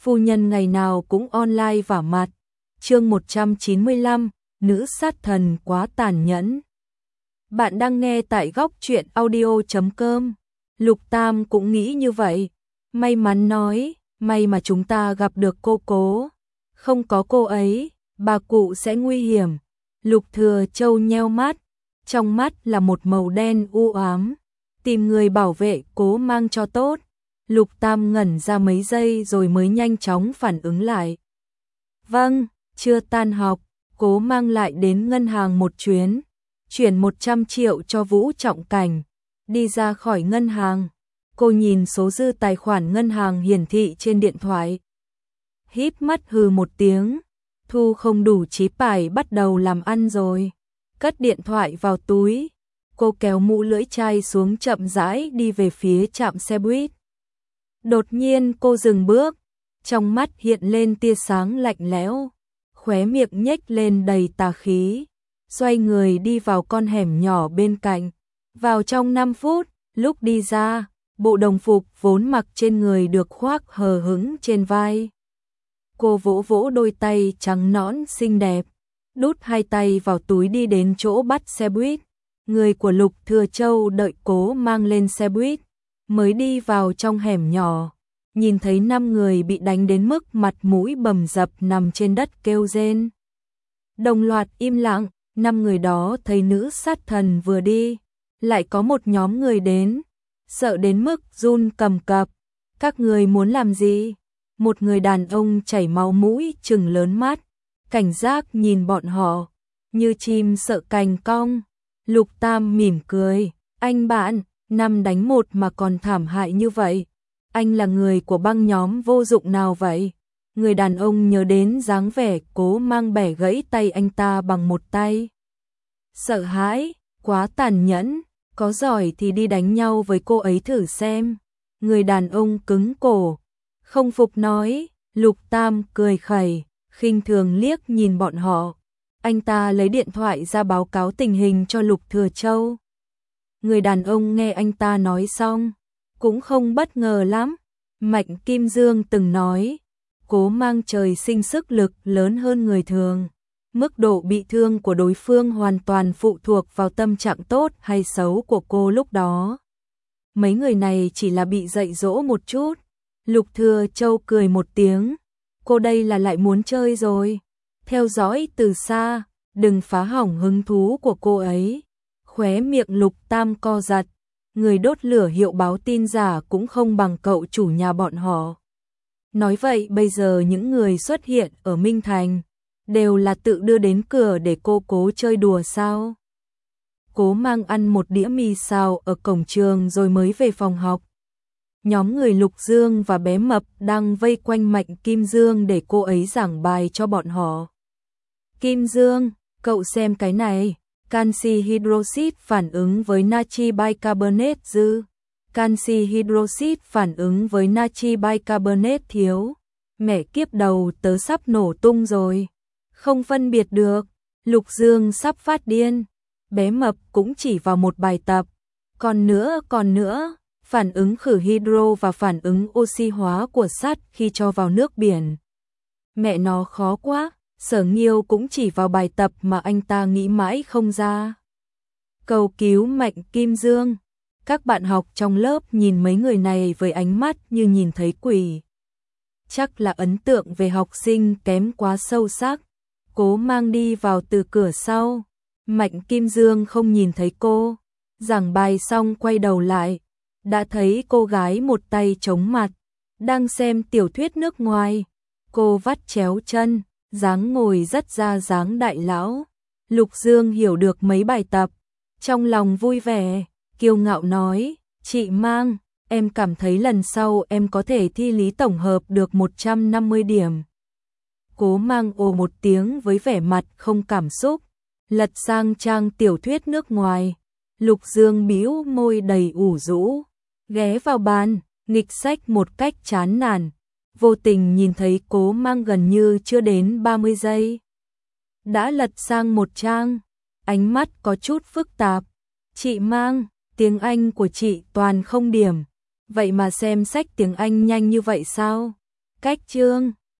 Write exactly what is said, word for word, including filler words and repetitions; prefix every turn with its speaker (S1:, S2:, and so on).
S1: phu nhân ngày nào cũng online vả mặt. Chương một trăm chín mươi lăm, nữ sát thần quá tàn nhẫn. Bạn đang nghe tại góc truyện audio chấm com. Lục Tam cũng nghĩ như vậy. May mắn nói, may mà chúng ta gặp được cô Cố. Không có cô ấy, bà cụ sẽ nguy hiểm. Lục Thừa Châu nheo mắt, trong mắt là một màu đen u ám. Tìm người bảo vệ Cố Mang cho tốt. Lục Tam ngẩn ra mấy giây rồi mới nhanh chóng phản ứng lại. Vâng, chưa tan học, Cố Mang lại đến ngân hàng một chuyến, chuyển một trăm triệu cho Vũ Trọng Cảnh. Đi ra khỏi ngân hàng, cô nhìn số dư tài khoản ngân hàng hiển thị trên điện thoại. Híp mắt hừ một tiếng, thu không đủ chí phải bắt đầu làm ăn rồi. Cất điện thoại vào túi, cô kéo mũ lưỡi chai xuống chậm rãi đi về phía trạm xe buýt. Đột nhiên cô dừng bước, trong mắt hiện lên tia sáng lạnh lẽo, khóe miệng nhếch lên đầy tà khí, xoay người đi vào con hẻm nhỏ bên cạnh. Vào trong năm phút, lúc đi ra, bộ đồng phục vốn mặc trên người được khoác hờ hững trên vai. Cô vỗ vỗ đôi tay trắng nõn xinh đẹp, đút hai tay vào túi đi đến chỗ bắt xe buýt. Người của Lục Thừa Châu đợi Cố Mang lên xe buýt, mới đi vào trong hẻm nhỏ, nhìn thấy năm người bị đánh đến mức mặt mũi bầm dập nằm trên đất kêu rên. Đồng loạt im lặng, năm người đó thấy nữ sát thần vừa đi, lại có một nhóm người đến, sợ đến mức run cầm cập. Các người muốn làm gì? Một người đàn ông chảy máu mũi trừng lớn mắt, cảnh giác nhìn bọn họ, như chim sợ cành cong. Lục Tam mỉm cười, anh bạn, năm đánh một mà còn thảm hại như vậy. Anh là người của băng nhóm vô dụng nào vậy? Người đàn ông nhớ đến dáng vẻ Cố Mang bẻ gãy tay anh ta bằng một tay. Sợ hãi, quá tàn nhẫn, có giỏi thì đi đánh nhau với cô ấy thử xem. Người đàn ông cứng cổ, không phục nói. Lục Tam cười khẩy, khinh thường liếc nhìn bọn họ. Anh ta lấy điện thoại ra báo cáo tình hình cho Lục Thừa Châu. Người đàn ông nghe anh ta nói xong, cũng không bất ngờ lắm. Mạnh Kim Dương từng nói, Cố Mang trời sinh sức lực lớn hơn người thường. Mức độ bị thương của đối phương hoàn toàn phụ thuộc vào tâm trạng tốt hay xấu của cô lúc đó. Mấy người này chỉ là bị dạy dỗ một chút. Lục Thừa Châu cười một tiếng, cô đây là lại muốn chơi rồi. Theo dõi từ xa, đừng phá hỏng hứng thú của cô ấy. Khóe miệng Lục Tam co giật, người đốt lửa hiệu báo tin giả cũng không bằng cậu chủ nhà bọn họ. Nói vậy bây giờ những người xuất hiện ở Minh Thành đều là tự đưa đến cửa để cô Cố chơi đùa sao? Cố Mang ăn một đĩa mì xào ở cổng trường rồi mới về phòng học. Nhóm người Lục Dương và bé Mập đang vây quanh Mạnh Kim Dương để cô ấy giảng bài cho bọn họ. Kim Dương, cậu xem cái này. Canxi hydroxit phản ứng với natri bicarbonate dư. Canxi hydroxit phản ứng với natri bicarbonate thiếu. Mẹ kiếp đầu tớ sắp nổ tung rồi. Không phân biệt được. Lục Dương sắp phát điên. Bé Mập cũng chỉ vào một bài tập. Còn nữa, còn nữa, phản ứng khử hydro và phản ứng oxy hóa của sắt khi cho vào nước biển. Mẹ nó khó quá. Sở Nghiêu cũng chỉ vào bài tập mà anh ta nghĩ mãi không ra. Cầu cứu Mạnh Kim Dương. Các bạn học trong lớp nhìn mấy người này với ánh mắt như nhìn thấy quỷ. Chắc là ấn tượng về học sinh kém quá sâu sắc. Cố Mang đi vào từ cửa sau. Mạnh Kim Dương không nhìn thấy cô. Giảng bài xong quay đầu lại, đã thấy cô gái một tay chống mặt, đang xem tiểu thuyết nước ngoài. Cô vắt chéo chân, dáng ngồi rất ra dáng đại lão. Lục Dương hiểu được mấy bài tập, trong lòng vui vẻ, kiêu ngạo nói, chị Mang, em cảm thấy lần sau em có thể thi lý tổng hợp được một trăm năm mươi điểm. Cố Mang ồ một tiếng với vẻ mặt không cảm xúc, lật sang trang tiểu thuyết nước ngoài. Lục Dương bĩu môi đầy ủ rũ, ghé vào bàn, nghịch sách một cách chán nản. Vô tình nhìn thấy Cố Mang gần như chưa đến ba mươi giây đã lật sang một trang, ánh mắt có chút phức tạp. Chị Mang, tiếng Anh của chị toàn không điểm, vậy mà xem sách tiếng Anh nhanh như vậy sao? Cách chương